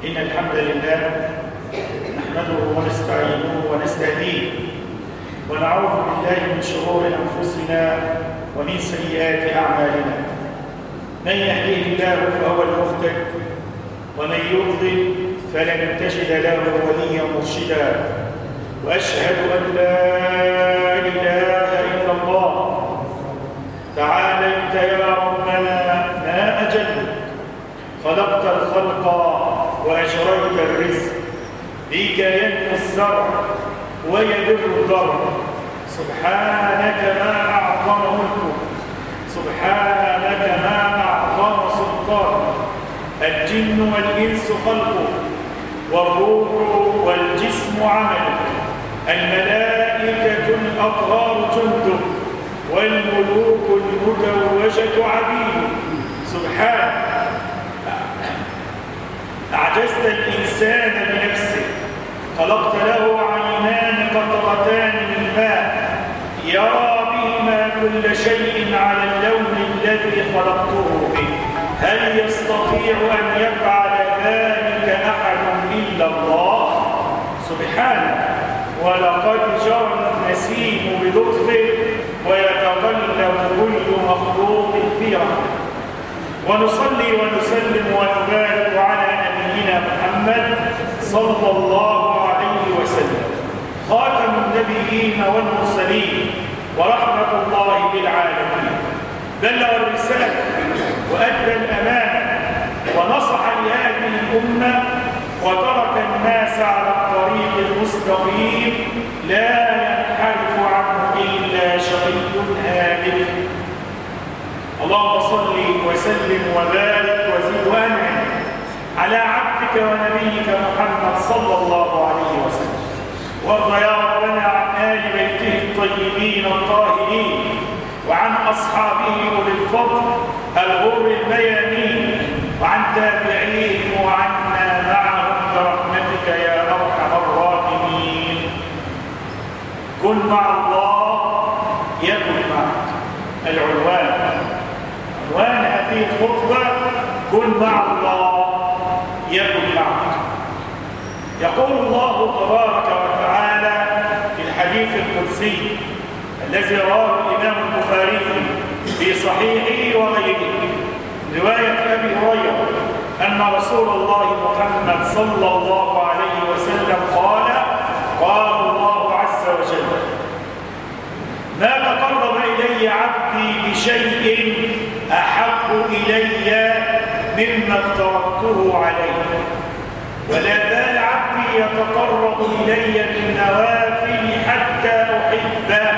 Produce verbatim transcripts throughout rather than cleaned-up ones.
إن الحمد لله نحمده ونستعينه ونستهديه ونعوذ بالله من شرور أنفسنا ومن سيئات أعمالنا. من يهديه الله فهو المهتد ومن يضلل فلن تجد له وليا مرشدا. وأشهد أن لا إله إلا الله. تعاليت يا ربنا ما أجلك، خلقت الخلق وأجريت الرزق، بك ينمو الزرع ويدر الضرع. سبحانك ما أعظم ملكك، سبحانك ما أعظم سلطانك. الجن والإنس خلقك، والروح والجسم عملك. الملائكة الأطهار جندك، والملوك المتوجة عبيدك. سبحانك أعجزت الإنسان بنفسه، خلقت له عينان قطرتان من ماء يرى بهما كل شيء على اللون الذي خلقته به. هل يستطيع أن يفعل ذلك أحد إلا الله؟ سبحانه. ولقد جرى النسيم بلطفه ويتقلب كل مخلوق في رحمته. ونصلي ونسلم ونبارك على نبينا محمد صلى الله عليه وسلم، خاتم النبيين والمرسلين ورحمة الله للعالمين. بلغ الرسالة وأدى الأمانة ونصح لهذه الأمة وترك الناس على الطريق المستقيم لا ينحرف عنه إلا شقي هالك. اللهم صل وسلم وبارك وزد وانعم على عبدك ونبيك محمد صلى الله عليه وسلم. وارض يا ربنا عن آل بيته الطيبين الطاهرين وعن أصحابه أولي الفضل الغر الميامين وعن تابعيهم وعنا معهم برحمتك يا أرحم الراحمين. كن مع الله يكن معك. العنوان عنوان هذه الخطبة كن مع الله يكن معك. يقول الله تبارك وتعالى في الحديث القدسي الذي رواه الإمام البخاري في صحيحه وغيره رواية أبي هريرة أن رسول الله محمد صلى الله عليه وسلم قال قال الله عز وجل: ما تقرب إلي عبدي بشيء أحب إلي مما افترضته عليه، ولا زال عبدي يتقرب إلي بالنوافل حتى أحبه،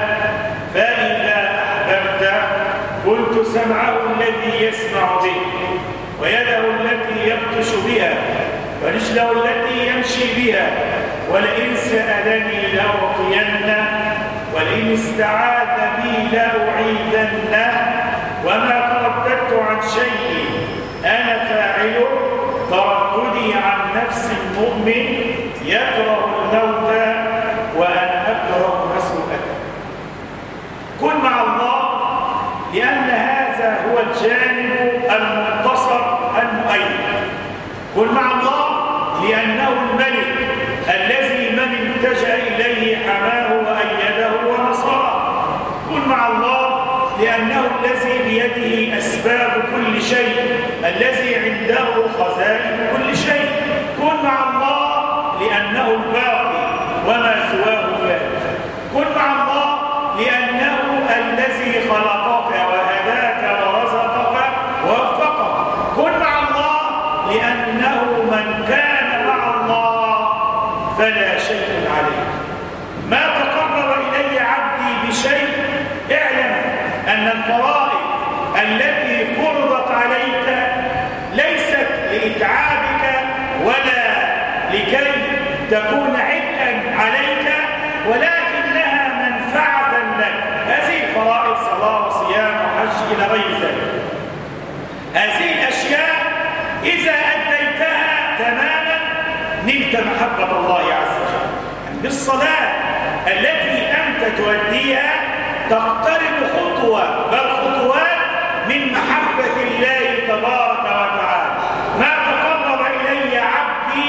فإذا أحببته كنت سمعه الذي يسمع به، ويده التي يبطش بها، ورجله التي يمشي بها، ولئن سألني لأعطينه، ولئن استعاذ بي لأعيذنه. وما ترددت عن شيء أنا فاعله ترددي عن نفس المؤمن يكره الموت وأنا أكره مسؤولته. كن مع الله لأن هذا هو الجانب المنتصر المؤيد. كن مع الله لأنه الملك الذي من التجأ إليه حماه وأيده ونصره. كن مع الله لأنه الذي بيده أسباب كل شيء، الذي عنده خزائن كل شيء. كن مع الله لأنه الباقي وما سواه فات. كن مع الله لأنه الذي خلقك وهداك ورزقك ووفقك. كن مع الله لأنه من كان مع الله فلا شيء عليه. ما تقرب إلي عبدي بشيء، اعلم أن الفرائض التي فرضت عليك ليست لإتعابك ولا لكي تكون عبئا عليك، ولكنها منفعة لك. هذه الفرائض صلاة وصيام وحج إلى غير ذلك. هذه الأشياء إذا أديتها تماما نلت محبة الله عز وجل. بالصلاة التي أنت تؤديها تقترب خطوة بل خطوات من محبة الله تبارك وتعالى. ما تقرب إلي عبدي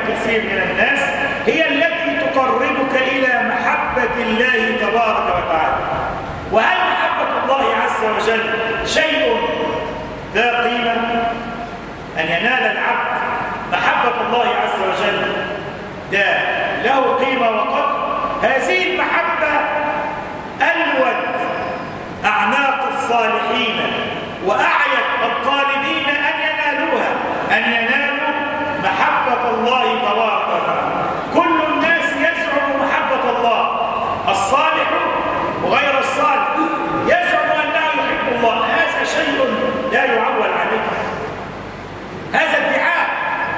كثير من الناس هي التي تقربك إلى محبة الله تبارك وتعالى. وهل محبة الله عز وجل شيء ذا قيمة؟ أن ينال العبد محبة الله عز وجل ده له قيمة وقدر. هذه المحبة ألوت أعناق الصالحين وأعيت الطالبين أن ينالوها، أن ينالوا محبة الله تبارك وتعالى. كل الناس يزعم محبة الله، الصالح وغير الصالح يزعم أنه يحب الله. هذا شيء لا يعول عليه، هذا ادعاء.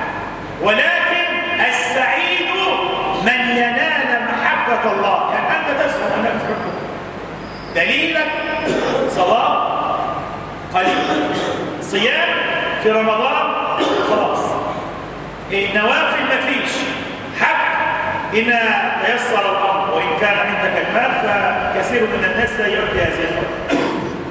ولكن السعيد من ينال محبة الله. يعني أنت تزعم أنك تحبه، دليلك صلاة قليل، صيام في رمضان خلاص، نوافل مفيش، حج إن تيسر الأمر وإن كان عندك المال فكثير من الناس لا يؤدي هذه الخطوة.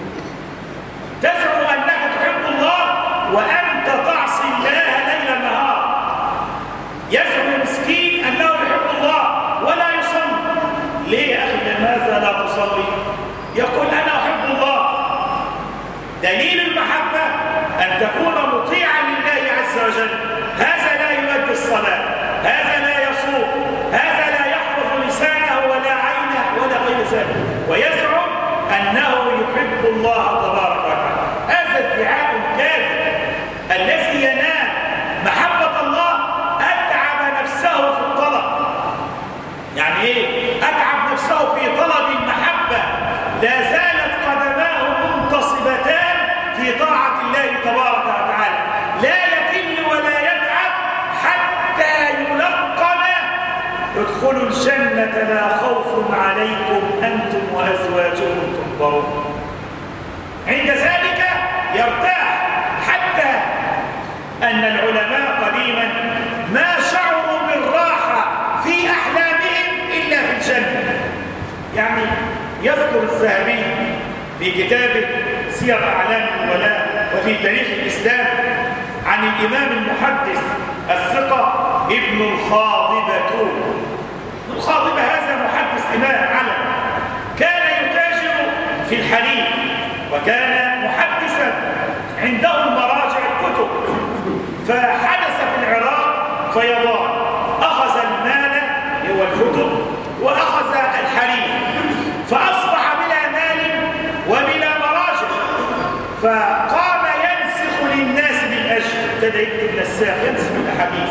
تزعم أنك تحب الله وأنت تعصي الله ليل نهار. يزعم مسكين أنه يحب الله ولا يصلي. ليه يا أخي لماذا لا تصلي؟ يقول أنا أحب الله. دليل المحبة أن تكون مطيعا لله عز وجل. هذا لا يؤدي الصلاة، هذا لا يصوم، هذا لا يحفظ لسانه ولا عينه ولا غير ذلك، ويزعم أنه يحب الله تبارك وتعالى. هذا ادعاء كاذب. الذي ينال محبة الله أتعب نفسه في الطلب. يعني إيه؟ أتعب نفسه في طلب المحبة. لا زالت قدماه منتصبتان في طاعة الله تبارك وتعالى، لا يكل ولا يتعب حتى يلقن ادخلوا الجنة لا خوف عليكم أنتم وأزواجكم تنظرون. عند ذلك يرتاح. حتى أن العلماء قديما ما شعروا بالراحة في أحلامهم إلا في الجنة. يعني يذكر الذهبي في كتابه سير أعلام النبلاء وفي تاريخ الإسلام عن الإمام المحدث الثقة ابن الخاضبة. الخاضبة هذا محدث إمام علم، كان يتاجر في الحليب وكان محدثا عنده مراجع الكتب. فحدث في العراق فيضان، أخذ المال هو الكتب وأخذ الحليب، فأصبح بلا مال وبلا مراجع. فقام ينسخ للناس بالأجر، ابتدى يكتب نساخ ينسخ الأحاديث.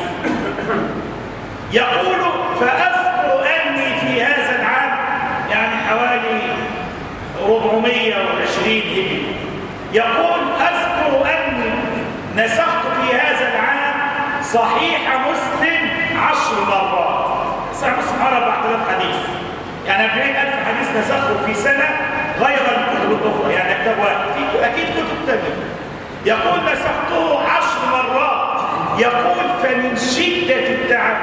يقول فأذكر أني في هذا العام يعني حوالي أربعمائة وعشرين هجري، يقول أذكر أني نسخت في هذا العام صحيح مسلم عشر مرات. صحيح مسلم أربعة آلاف حديث، يعني أربعين ألف حديث نسخه في سنة غير الكتب الأخرى، يعني كتاب واحد، أكيد كتب تانية. يقول نسخته عشر مرات. يقول فمن شدة التعب،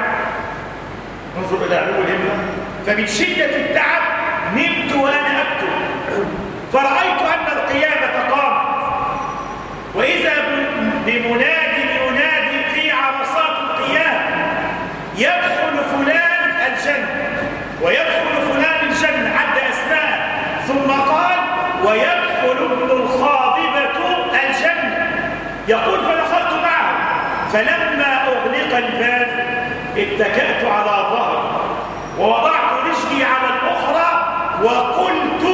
انظر إلى علو الهمة، فمن شدة التعب نمت وأنا أكتب، فرأيت أن القيامة قامت، وإذا بمناد ينادي في عرصات القيامة يدخل فلان الجنة ويدخل فلان الجنة، عد أسماء، ثم قال ويدخل ابن الخاضبة الجنة. يقول فدخلت معه، فلما أغلق الباب اتكأت على ظهري ووضعت رجلي على الأخرى وقلت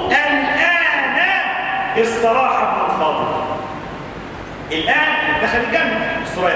الآن استراح ابن الخاضب. الآن دخل الجنة استراح،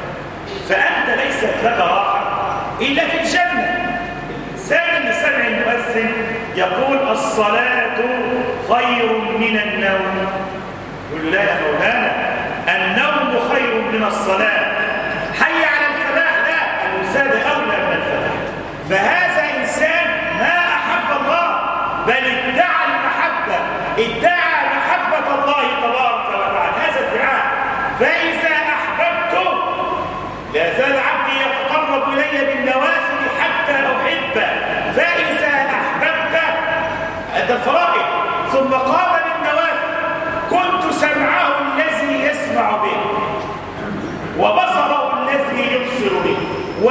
فأنت ليست لك راحة إلا في الجنة. الإنسان اللي سمع المؤذن يقول الصلاة خير من النوم، يقول لا يا مولانا النوم خير من الصلاة. حي على الفلاح، لا، الوسادة أولى من الفلاح. فهذا إنسان ما أحب الله بل ادعى المحبة، ادعى محبة الله تبارك وتعالى. هذا ادعاء. فإذا أحببته لا زال عبدي يتقرب إلي بالنوافل حتى أحبه. فإذا أحببت أدى الفرائض ثم قام بالنوافل كنت سمعه الذي يسمع به وبصره الذي يبصر به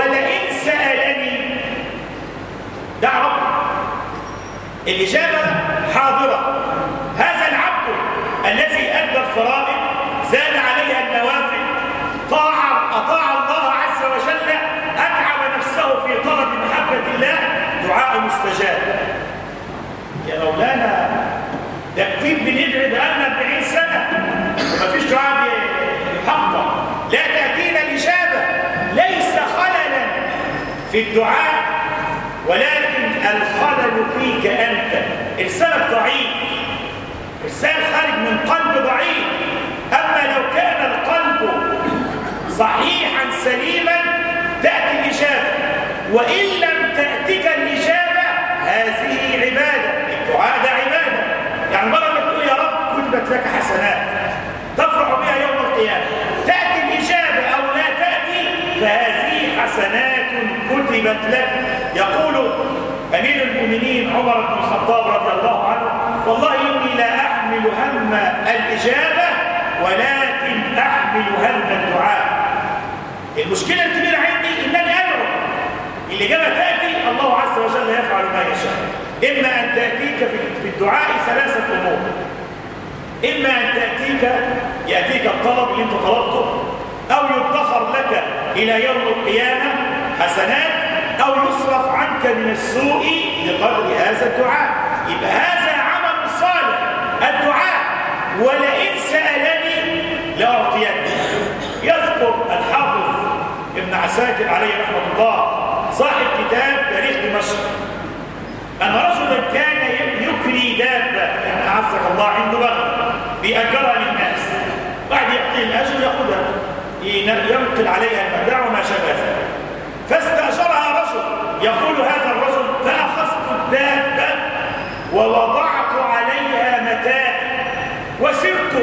الإجابة حاضرة. هذا العبد الذي أدى الفرائض زاد عليها النوافل، طاع أطاع الله عز وجل، أتعب نفسه في طلب محبة الله، دعاء مستجاب. يا مولانا ده كتير بندعي بقالنا أربعين سنة ومفيش دعاء يحقق. لا تأتينا الإجابة، ليس خللا في الدعاء ولكن الخلل فيك أنت. إرسالك ضعيف، إرسال خارج من قلب ضعيف. أما لو كان القلب صحيحا سليما تأتي الإجابة، وإن لم تأتك الإجابة هذه عبادة. الدعاء ده عبادة. يعني مرة بتقول يا رب كتبت لك حسنات تفرح بها يوم القيامة، تأتي الإجابة أو لا تأتي فهذه حسنات كتبت لك. يقول أمير المؤمنين عمر بن الخطاب رضي الله عنه: والله إني لا أحمل هم الإجابة ولكن أحمل هم الدعاء. المشكلة الكبيرة عندي إنني أدعو، الإجابة تأتي، الله عز وجل يفعل ما يشاء. إما أن تأتيك في الدعاء ثلاثة أمور: إما أن تأتيك يأتيك الطلب اللي أنت طلبته، أو يدخر لك إلى يوم القيامة حسنات، أو يصرف عنك من السوء بقدر هذا الدعاء. يبقى هذا عمل صالح الدعاء. ولئن سألني لأعطيني. يذكر الحافظ ابن عساكر عليه رحمة الله صاحب كتاب تاريخ دمشق أن رجلا كان يكري دابة، يعني أعزك الله عنده بغل بيأجرها للناس، بعد يعطيه الأجر يأخذها ينقل عليها المتاع وما شابه ذلك. فاستأجرها رجل، يقول هذا الرجل: فأخذت الدابة ووضعت عليها متاع وسرت،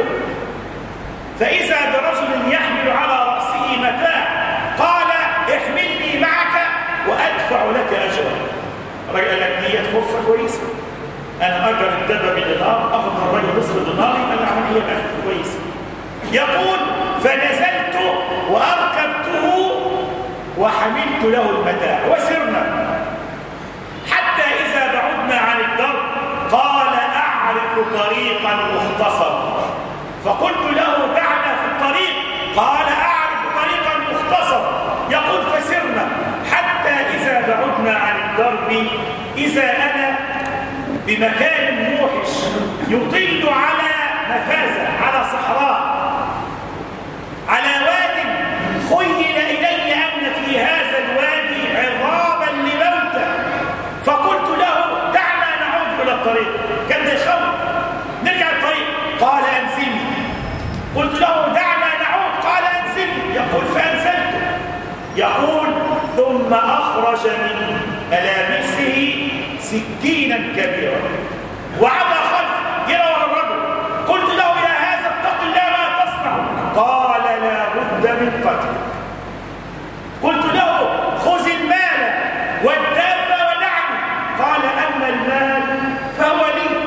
فإذا برجل يحمل على رأسه متاع، قال: احملني معك وأدفع لك أجرا. الراجل قال لك دي فرصة كويسة، أنا أجر الدابة بدينار، أخذ من الراجل نصف دينار، يبقى العملية بقت كويسة. يقول: فنزلت وأركبته وحملت له المتاع وسرنا حتى إذا بعدنا عن الدرب قال: أعرف طريقا مختصرا. فقلت له: دعنا في الطريق. قال: أعرف طريقا مختصرا. يقول: فسرنا حتى إذا بعدنا عن الدرب إذا أنا بمكان موحش يطل على مفازة، على صحراء، على واد خيل إلي أن في هذا الوادي عظاما لموتى. فقلت له: دعنا نعود إلى الطريق. كان ده يخوف، نرجع الطريق. قال: أنزلني. قلت له: دعنا نعود. قال: أنزلني. يقول: فأنزلت. يقول: ثم أخرج من ملابسه سكينا كبيرا وعبى خلفه جرى ورا الرجل. قلت له: يا هذا اتق الله ما تصنع. قال: لا بد من قتل. قلت له: خذ المال والدابة ودعني. قال: أما المال فهو لي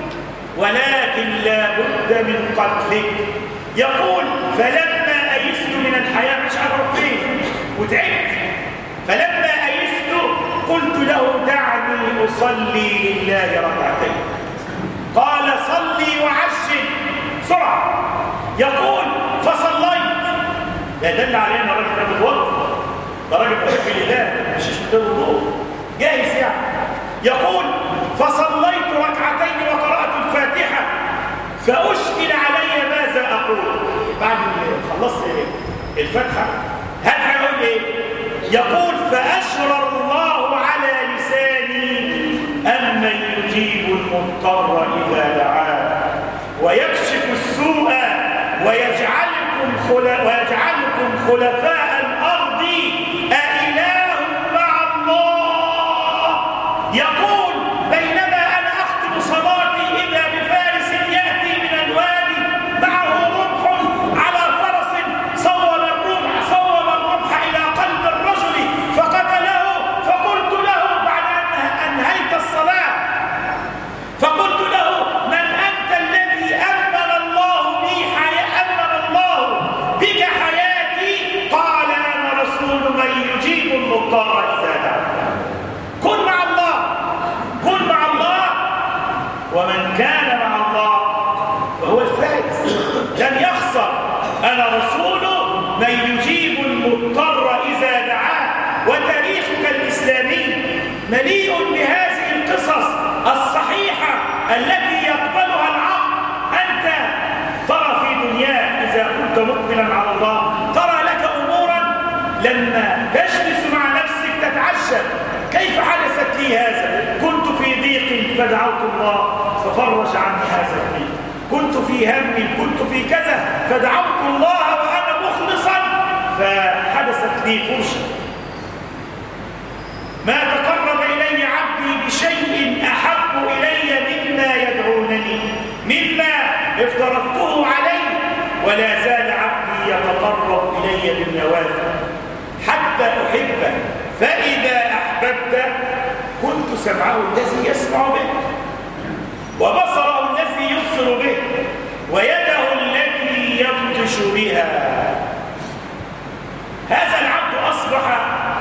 ولكن لا بد من قتلك. يقول: فلما أيست من الحياة، مش عارف فين وتعبت، فلما أيست قلت له: دعني أصلي لله ركعتين. قال: صلي وعجل سرعة. يقول: فصليت. لا دل عليه ان الراجل كان متوضئ، ده راجل محب لله مش محتاج وضوء، جاهز يعني. يقول: فصليت ركعتين وقرأت الفاتحة فأشكل علي ماذا أقول. بعد ما خلصت الفاتحة هدعي أقول إيه؟ يقول: فأشرى الله على لساني أمن يجيب المضطر إذا دعاه ويكشف السوء ويجعلكم خلا ويجعلكم خلفاء الأرض أإله مع الله. يقول: بينما أنا أختم صلاتي إذا بفارس يأتي من الوادي معه رمح على فرس، صوب الرمح صوب الرمح إلى قلب الرجل فقتله. فقلت له بعد أن أنهيت الصلاة، فقلت له: من أنت الذي أمن الله بي حياة أمن الله بك حياتي؟ قال: مليء بهذه القصص الصحيحة التي يقبلها العقل. أنت ترى في دنياك إذا كنت مقبلا على الله ترى لك أمورا لما تجلس مع نفسك تتعجب، كيف حدثت لي هذا؟ كنت في ضيق فدعوت الله ففرج عني هذا الضيق، كنت في هم، كنت في كذا فدعوت الله وأنا مخلصا فحدثت لي فرصة. ما تقرب إلي عبدي بشيء أحب إلي مما يدعونني، مما افترضته عليه، ولا زال عبدي يتقرب إلي بالنوافل حتى أحبه، فإذا أحببت كنت سمعه الذي يسمع به وبصره الذي يبصر به ويده التي يبطش بها. هذا العبد أصبح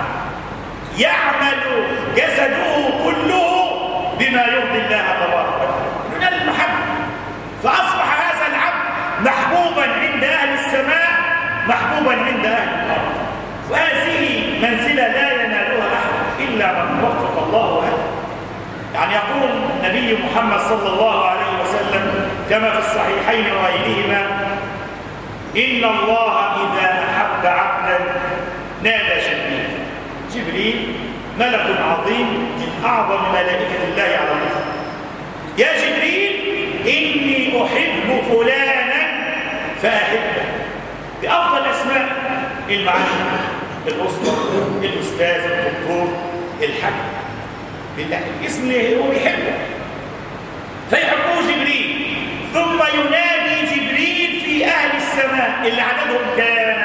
يعمل جسده كله بما يرضي الله تبارك من المحبة، فأصبح هذا العبد محبوبا عند أهل السماء محبوبا عند أهل الأرض. وهذه منزلة لا ينالها أحد إلا من وفق الله له. يعني يقول النبي محمد صلى الله عليه وسلم كما في الصحيحين وغيرهما: إن الله إذا أحب عبدا نادى جبريل. جبريل ملك عظيم من أعظم ملائكة الله على الأرض: يا جبريل إني أحب فلانا فأحبه، بأفضل أسماء المعلم، الأسطى، الأستاذ، الدكتور، الحاج، الاسم اللي هو بيحبه فيحبه جبريل. ثم ينادي جبريل في أهل السماء اللي عددهم كان،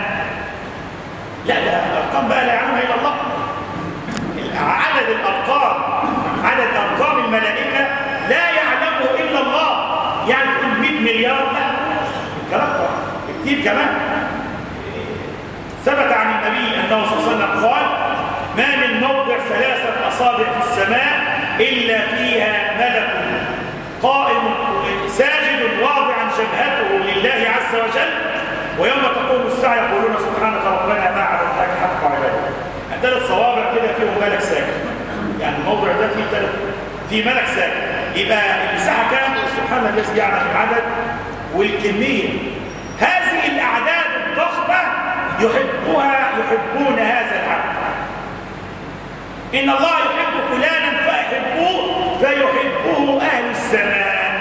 لا ده الأرقام بقى لا يعلمها إلا الله، عدد الأرقام، عدد أرقام الملائكة لا يعلمه إلا الله. يعني تقول مئة مليار، لا كلام كتير كمان. ثبت عن النبي أنه صلى الله عليه وسلم قال: ما من موضع ثلاثة أصابع في السماء إلا فيها ملك قائم ساجد واضعا جبهته لله عز وجل، ويوم تقوم الساعة يقولون سبحانك ربنا ما عبدناك حق عبادك. ثلاث صوابع كده فيهم ملك ساجد، يعني الموضع ده فيه ثلاث في ملك ساجد، يبقى المساحة كام؟ سبحان الذي يعلم العدد والكمية. هذه الأعداد الضخمة يحبها يحبون هذا العبد. إن الله يحب فلانا فأحبوه فيحبه أهل السماء.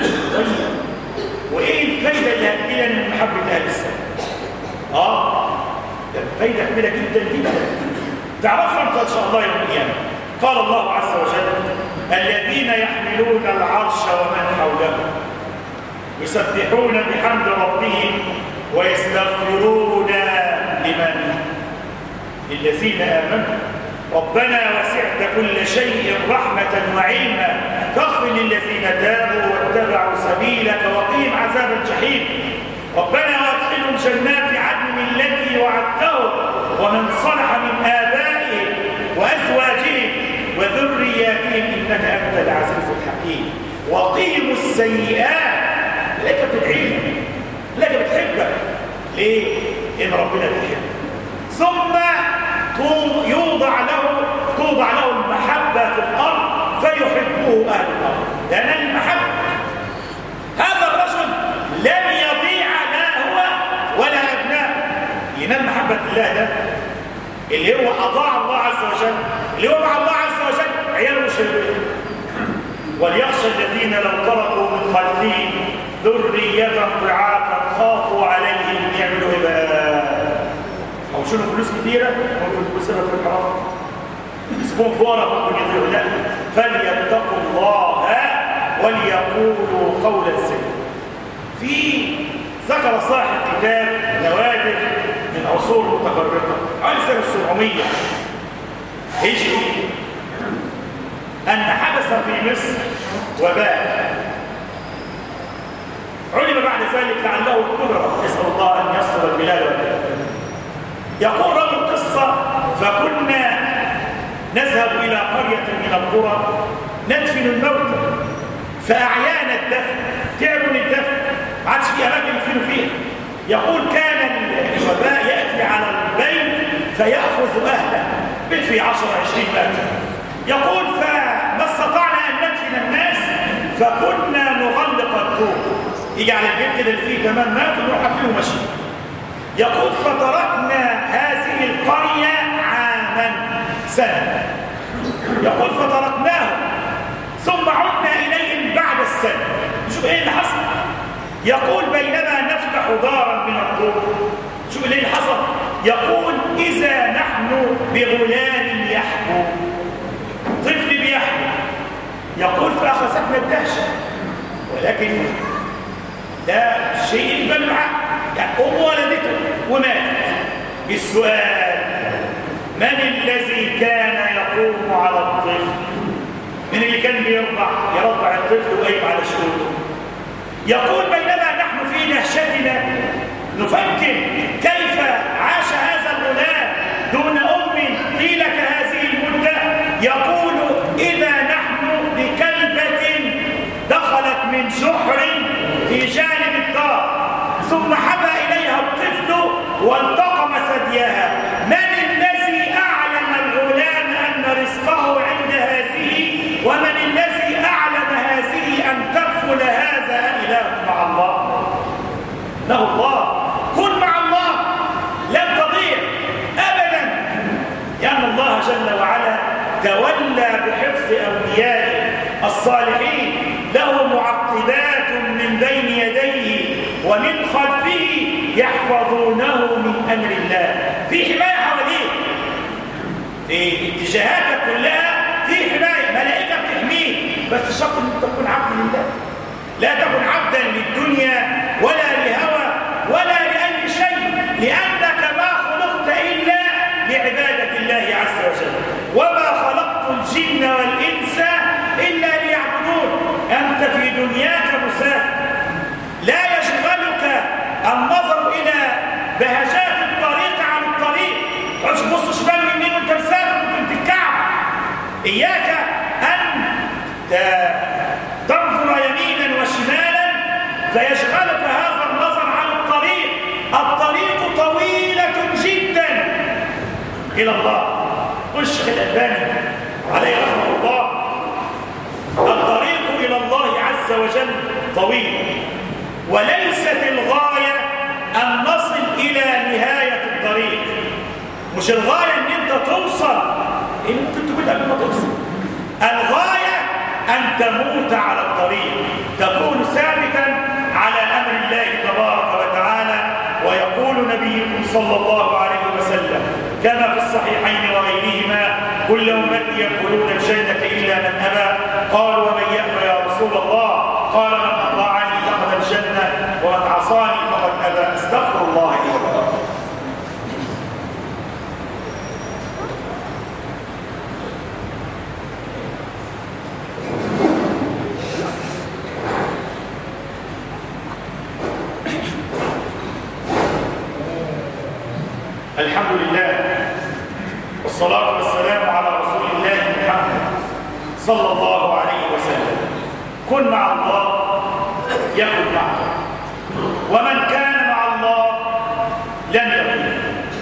وإيه الفايدة اللي هتجيلنا من محبة أهل السماء؟ آه ده فايدة كبيرة جدا جدا تعرفها أنت إن شاء الله يوم القيامة. قال الله عز وجل: الذين يحملون العرش ومن حوله يسبحون بحمد ربهم ويستغفرون لمن؟ للذين آمنوا ربنا وسعت كل شيء رحمة وعلما فاغفر للذين تابوا واتبعوا سبيلك وقهم عذاب الجحيم ربنا وادخلهم جنات عدن التي وعدتهم ومن صلح من آبائهم وأزواجهم وذرياتهم إنك أنت العزيز الحكيم وقهم السيئات. لك بتدعيك، لك بتحبك. ليه؟ إن ربنا بيحبك. ثم يوضع له توضع له المحبة في الأرض فيحبه أهل الأرض، لأن المحبة هذا الرجل لم يضيع لا هو ولا أبناء. ينال محبة الله ده اللي هو أطاع الله عز وجل، اللي هو مع الله عز وجل، عياله مش هيبقى. وليخشى الذين لو تركوا من خلفهم ذرية ضعافا خافوا عليهم يعملوا ايه بقى؟ او شنو فلوس كتيره ممكن تكون سبب في الحرام، يسكون فقراء ممكن يضيعوا. لا، فليتقوا الله وليقولوا قولا سديدا. في ذكر صاحب كتاب نوادر من عصور متفرقه حوالي سنه سبعمية هجري ان حدث في مصر وباء علم بعد ذلك لعله الكبرى، نسال الله ان يصل البلاد والبلاد. يقول رجل قصه: فكنا نذهب الى قريه من القرى ندفن الموتى فاعيانا الدفن، تعبوا من الدفن، ما عادش في اماكن يدفنوا فيها. يقول كان الوباء ياتي على البيت فياخذ اهله، بيت فيه عشرة عشرين متر، يقول فما استطعنا أن ندفن الناس فكنا نغلق الطوق. يجي على البيت كده اللي فيه كمان مات ونروح قافلين وماشيين. يقول فتركنا هذه القرية عاما سنة. يقول فتركناه ثم عدنا إليهم بعد السنة. شوف إيه اللي حصل. يقول بينما نفتح دارا من الطوق. شوف إيه اللي حصل. يقول إذا نحن بغلام يحكو، طفل بيحكو. يقول فأخذتنا الدهشة، ولكن لا شيء يقبل معه. يعني أم ولدته وماتت. بالسؤال من الذي كان يقوم على الطفل؟ من اللي كان بيرضع يرضع الطفل وقايم على شؤونه؟ يقول بينما نحن في دهشتنا نفكر كيف عاش هذا الغلام دون أم طيلة هذه المدة. يقول إذا نحن بكلبة دخلت من جحر في جانب الدار ثم حبى إليها الطفل والتقم ثديها. من الذي أعلم الغلام أن رزقه عند هذه؟ ومن الذي أعلم هذه أن تكفل هذا إله مع الله؟ له الله. كن مع الله لن تضيع أبدا، لأن الله جل وعلا تولى بحفظ أوليائه الصالحين، له معقبات من بين يديه ومن خلفه يحفظونه من أمر الله. في حماية حواليه، في اتجاهاتك كلها في حماية، ملائكة بتحميك، بس شرط أن تكون عبد لله. لا تكن عبدا للدنيا ولا لهوى ولا لأي شيء، لأنك ما خلقت إلا لعبادة الله عز وجل. وما خلقت الجن والإنس إلا ليعبدون. أنت في دنياك مسافر، لا يشغلك النظر إلى بهجات الطريق عن الطريق. تقعدش تبص شمال ويمين وأنت مسافر وأنت تتكعب. إياك أن تنظر يمينا وشمالا فيشغلك هذا النظر عن الطريق. الطريق طويلة جدا إلى الله. الشيخ الألباني عليه رحمه الله، الطريق إلى الله عز وجل طويل، وليست الغاية أن نصل إلى نهاية الطريق. مش الغاية أن أنت توصل، إن ممكن تقول قبل ما توصل. الغاية أن تموت على الطريق، تكون ثابتا على أمر الله تبارك وتعالى. ويقول نبيكم صلى الله عليه وسلم كما في الصحيحين وغيرهما: كل أمتي يدخلون الجنة إلا من أبى. قالوا ومن يأبى يا رسول الله؟ قال من أطاعني دخل الجنة ومن عصاني فقد أبى. استغفر الله لي ولكم. الحمد لله والصلاة والسلام على رسول الله محمد صلى الله عليه وسلم. كن مع الله يكن معك، ومن كان مع الله لن يكن.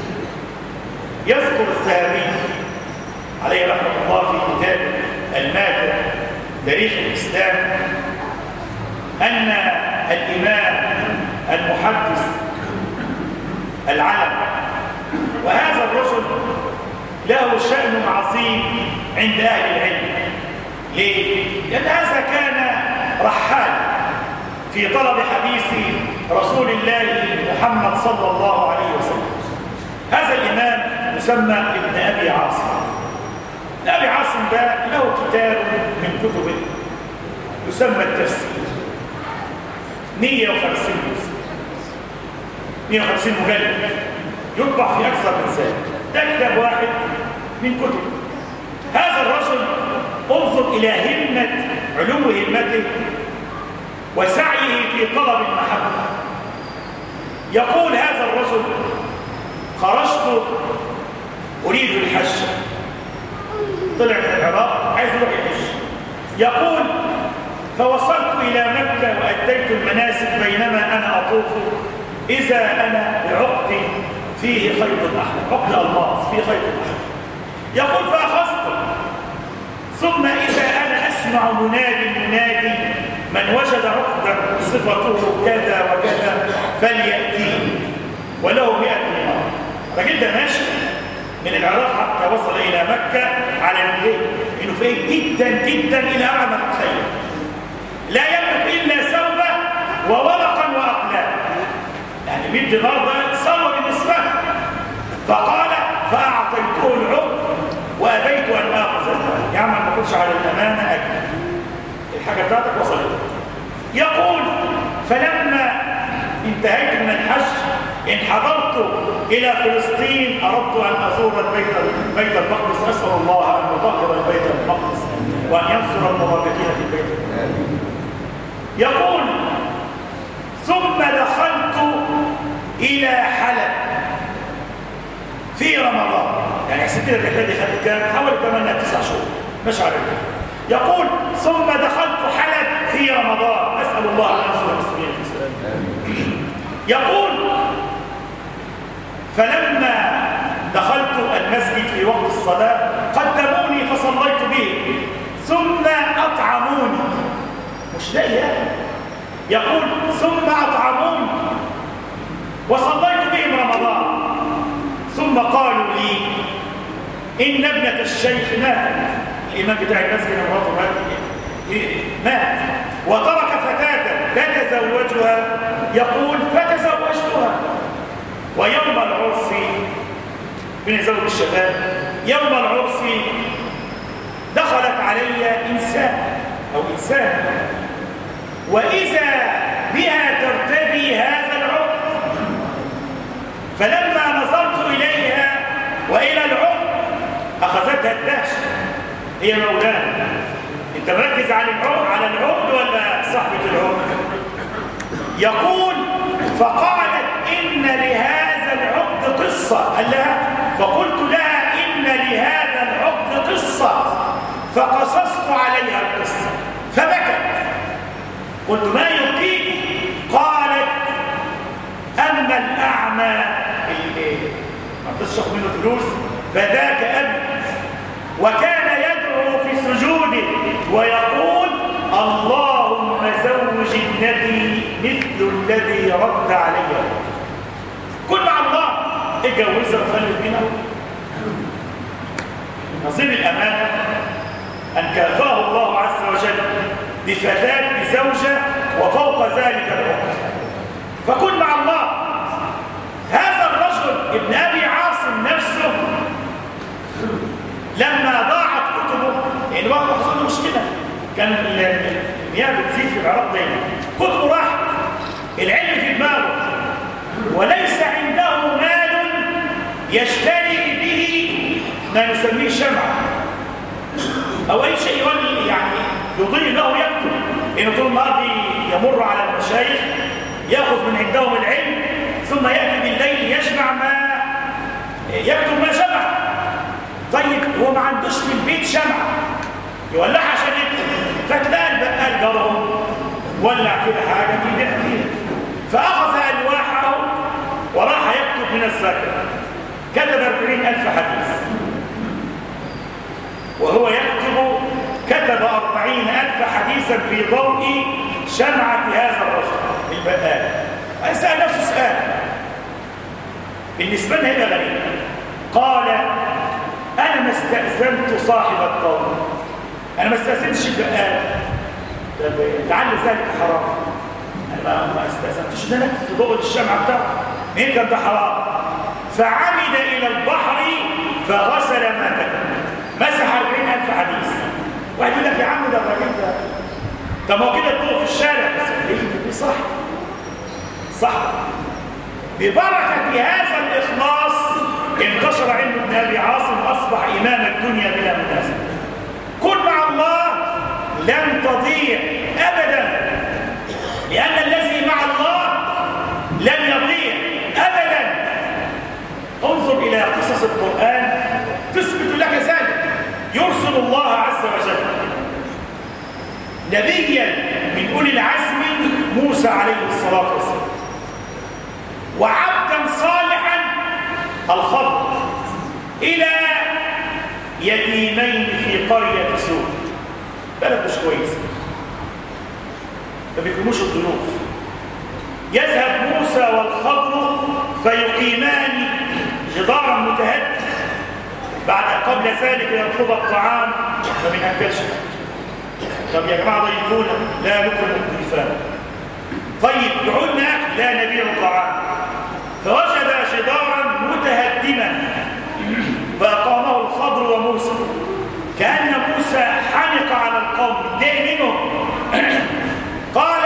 يذكر الذهبي عليه رحمة الله في كتابه الماتع تاريخ الإسلام أن الإمام المحدث العلم، وهذا الرجل له شأن عظيم عند أهل العلم. ليه؟ لأن هذا كان رحال في طلب حديث رسول الله محمد صلى الله عليه وسلم. هذا الإمام يسمى ابن أبي عاصم. ابن أبي عاصم ده له كتاب من كتبه يسمى التفسير، مئة وخمسين جزء، مئة وخمسين مجلد، يطبع في أكثر من ذلك. ده كتاب واحد من كتب هذا الرجل. انظر إلى همة علو همته وسعيه في طلب المحبة. يقول هذا الرجل: خرجت أريد الحج. طلع من العراق عايز يروح الحج. يقول: فوصلت إلى مكة وأديت المناسك، بينما أنا أطوف إذا أنا بعقد فيه خيط أحمر، عقد ألماس فيه خيط أحمر. يقول: فأخذت مناد ينادي من وجد عقدا صفته كذا وكذا فليأتيه وله مئة دينار. الراجل ده ماشي من العراق حتى وصل إلى مكة على رجليه، إنه فيه جدا جدا إلى أعلى ما تتخيل، لا يملك إلا ثوبه وورقا وأقلام، يعني مئة دينار ده ثروة بالنسبة له. فقال فأعطيته العقد وأبيت أن آخذ المال. يا عم ما كنتش على الأمانة أجل الحاجة بتاعتك وصلت. يقول فلما انتهيت من الحج انحدرت إلى فلسطين أردت أن أزور البيت بيت المقدس، أسأل الله أن يطهر البيت المقدس وأن ينصر المباركين في البيت. يقول ثم دخلت إلى حلب في رمضان، يعني حسيت الرحلة دي خدت كام؟ حوالي ثمانية تسعة شهور مش عارف. يقول ثم دخلت حلب في رمضان، أسأل الله أن ينصر المسلمين في سلام. يقول فلما دخلت المسجد في وقت الصلاة قدموني فصليت به ثم أطعموني، مش لاقي. يقول ثم أطعموني وصليت بهم رمضان ثم قالوا لي إن ابنة الشيخ ماتت، الإمام بتاع المسجد مراته مات وترك فتاة تتزوجها. يقول فتزوجتها ويوم العرس بنزوج الشباب يوم العرس دخلت علي إنسان أو إنسان وإذا بها ترتدي هذا العقد، فلما نظرت إليها وإلى العقد أخذتها الدهشة. هي مولانا، أنت مركز على العقد على العقد ولا صاحبة العقد؟ يقول فقالت إن لهذا العقد قصة. قال لها فقلت لها إن لهذا العقد قصة فقصصت عليها القصة فبكت. قلت ما يبكيك؟ قالت أما الأعمى اللي ما تصشخ منه فلوس فذاك أبي، وكان يدعو في سجوده ويقول اللهم زوج ابنتي مثل الذي رد علي. كل مع الله اتجوزها وخلت بينا. نظير الأمانة أن كافاه الله عز وجل بفتاة بزوجة وفوق ذلك العقد، فكن مع الله. هذا الرجل ابن أبي عاصم نفسه لما ضاعت كتبه، يعني واحد حصل له مشكلة، كان المياه بتزيد في العراق دايما، كتبه راحت، العلم في دماغه وليس عنده مال يشتري به ما نسميه شمعة أو أي شيء يعني يضيء له يكتب، لأنه طول النهار يمر على المشايخ يأخذ من عندهم العلم ثم يأتي بالليل يجمع ما يكتب ما جمع. طيب هو ما عندوش في البيت شمعة يولعها عشان يكتب، فتلاقى البقال جرهم ولع كده حاجة يبيع فيها، فأخذ ألواحه وراح يكتب من الذاكرة. كتب أربعين ألف حديث وهو يكتب، كتب أربعين ألف حديثا في ضوء شمعة هذا الرجل البقال. أسأل نفسه سؤال بالنسبة لنا هنا غريب. قال أنا ما استأذنت صاحب القوم، أنا ما استأذنتش البقال، لعل ذلك حرام، أنا ما استأذنتش إن أنا أكتب في ضوء الشمعة بتاعته، مين كان ده حرام؟ فعمد إلى البحر فغسل ما كتب، مسح أربعين ألف حديث. واحد يقول لك يا عم ده الراجل ده، طب هو كده الضوء في الشارع، بس صح صح. ببركة هذا الإخلاص انتشر علم ابن أبي عاصم، أصبح إمام الدنيا بلا منازع. كن مع الله لن تضيع أبدا، لأن الذي مع الله لن يضيع أبدا. انظر إلى قصص القرآن تثبت لك ذلك. يرسل الله عز وجل نبيا من أولي العزم موسى عليه الصلاة والسلام، وعبدا صالحا الخضر، إلى يتيمين في قرية سوء. بلد مش كويس، ما بيكونوش الضيوف. يذهب موسى والخضر فيقيمان جدارا متهدد، بعد قبل ذلك يطلب الطعام ما بناكلش. طب يا جماعه ضيفونا، لا نكرم الضيفان. طيب دعوا لنا اكل، لا نبيع طعام. فوجد جدارا متهدما فاقامه الخضر وموسى، كأن موسى حنق على القوم اتضايق منهم. قال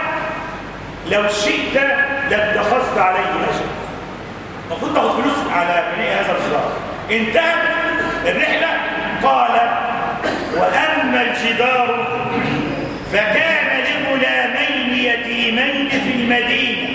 لو شئت لاتخذت عليه اجر، المفروض تاخذ فلوس على بناء هذا الجدار. انتهت الرحله. قال واما الجدار فكان لغلامين يتيمين في المدينه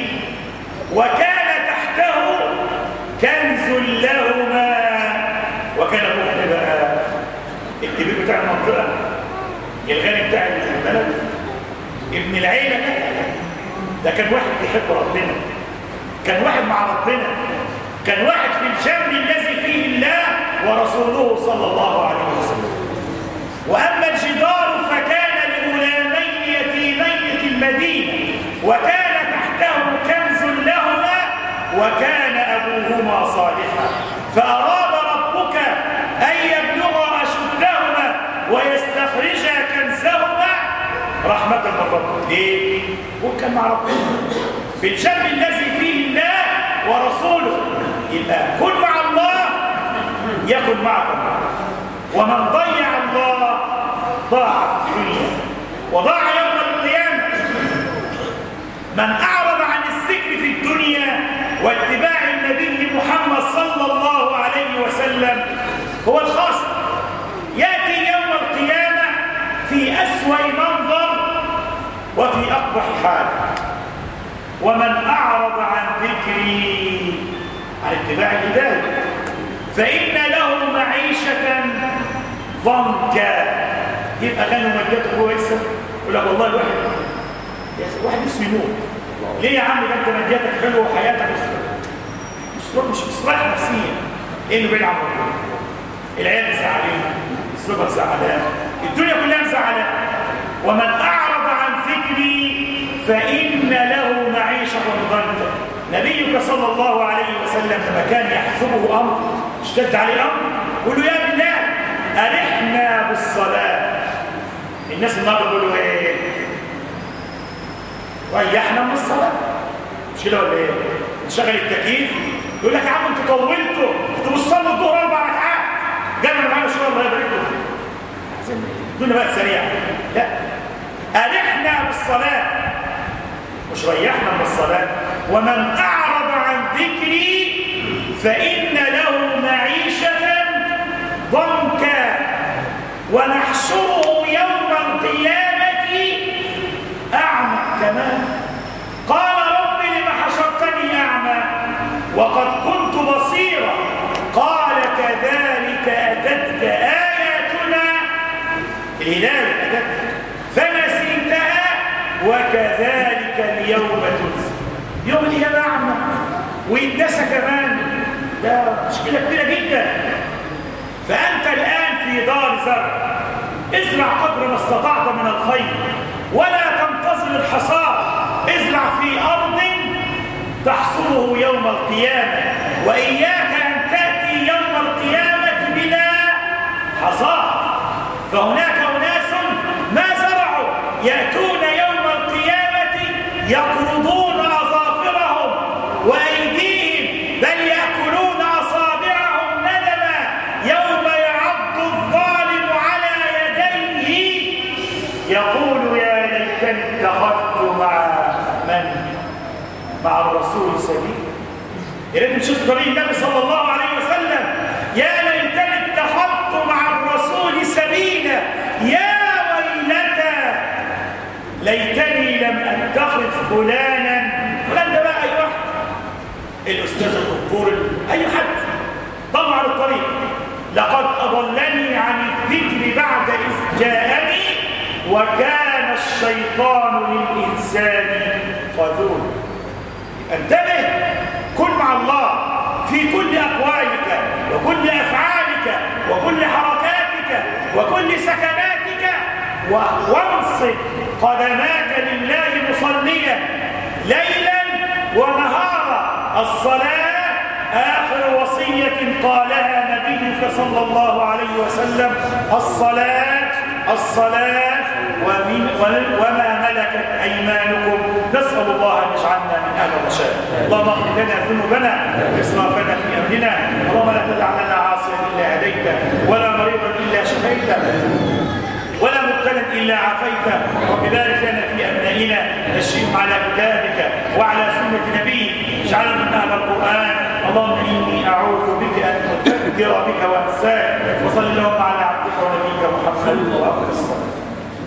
وكان تحته كنز لهما. وكان ابوه بقى الكبير بتاع المنطقه، الغني بتاع البلد، ابن العيله، ده كان واحد بيحب ربنا، كان واحد مع ربنا، كان واحد في الجنب الذي فيه الله ورسوله صلى الله عليه وسلم. واما الجدار فكان لغلامين يتيمين في المدينه وكان تحته كنز لهما وكان ابوهما صالحا فاراد ربك ان يبلغا اشدهما ويستخرجا كنزهما رحمه من ربك. ليه؟ وكان مع ربنا في الجنب الذي فيه الله ورسوله. يبقى كن مع الله يكن معك الله. ومن ضيع الله ضاع في الدنيا وضاع يوم القيامه. من اعرض عن الذكر في الدنيا واتباع النبي محمد صلى الله عليه وسلم هو الخاسر، ياتي يوم القيامه في اسوأ منظر وفي اقبح حال. ومن اعرض عن ذكري، عن اتباع الهدايه، فان له معيشه ضنكا. يبقى غني ومادته كويسه، يقول لك والله الواحد واحد اسمه يموت. ليه يا عم؟ ده انت مادياتك حلوه وحياتك مش مش مصلح نفسيا، لانه بعيد عن ربنا. العيال زعلانين، الزوجه زعلانه، الدنيا كلها مزعلانه. ومن اعرض عن ذكري فان له معيشه ضنكا. نبيك صلى الله عليه وسلم لما كان يحسبه امر اشتد عليه امر يقول له يا بلال ارحنا بالصلاه. الناس النهارده بيقولوا ايه؟ ريحنا من الصلاه، مش كده ولا ايه؟ نشغل التكييف يقول لك يا عم انتوا طولتوا، انتوا بتصلوا الظهر اربع ركعات، جنبنا معانا شويه الله يبارك لكم. الدنيا بقت سريعه. لا، ارحنا بالصلاه مش ريحنا من الصلاه. ومن اعرض عن ذكري فان له معيشه ضنكا ونحشره يوم القيامه اعمى كمان. قال رب لم حشرتني اعمى وقد كنت بصيرا. قال كذلك اتتك اياتنا، الهدايه اتتك فنسيتها وكذلك اليوم تنسى. يوم القيامه اعمى ويتنسى كمان، ده مشكله كبيره جدا. فانت الان في دار زرع، ازرع قدر ما استطعت من الخير ولا تنتظر الحصاد. ازرع في ارض تحصده يوم القيامه، واياك ان تاتي يوم القيامه بلا حصاد. فهناك اناس ما زرعوا ياتون يوم القيامه يقرضون اظافرهم وايديهم بل ياكلون اصابعهم ندما يوم يعض الظالم على يديه يقول يا ليتني اتخذت مع من؟ مع الرسول سبيلا. يا ريت نشوف طريق النبي صلى الله عليه وسلم. يا ليتني اتخذت مع الرسول سبيلا يا ويلتى ليتني لم اتخذ فلانا. فلان ده بقى اي واحد، الاستاذ الدكتور اي حد ضل على الطريق. لقد اضلني عن الذكر بعد اذ جاءني وكان الشيطان للانسان خذولا. انتبه، كن مع الله في كل اقوالك وكل افعالك وكل حركاتك وكل سكناتك. وانصب قدماك لله مصليا ليلا ونهارا. الصلاة آخر وصية قالها نبيك صلى الله عليه وسلم، الصلاة الصلاة ومن وما ملكت أيمانكم. نسأل الله أن يجعلنا من أهل الرشاد. اللهم اغفر لنا ذنوبنا وإسرافنا في أمرنا. اللهم لا تدع لنا عاصيا إلا هديته، ولا مريضا إلا شفيته، ولا مبتلا إلا عافيته. وببارك لنا في أبنائنا، نشئهم على كتابك وعلى سنة نبيك، اجعلنا من أهل القرآن. اللهم إني أعوذ بك أن أكدر بك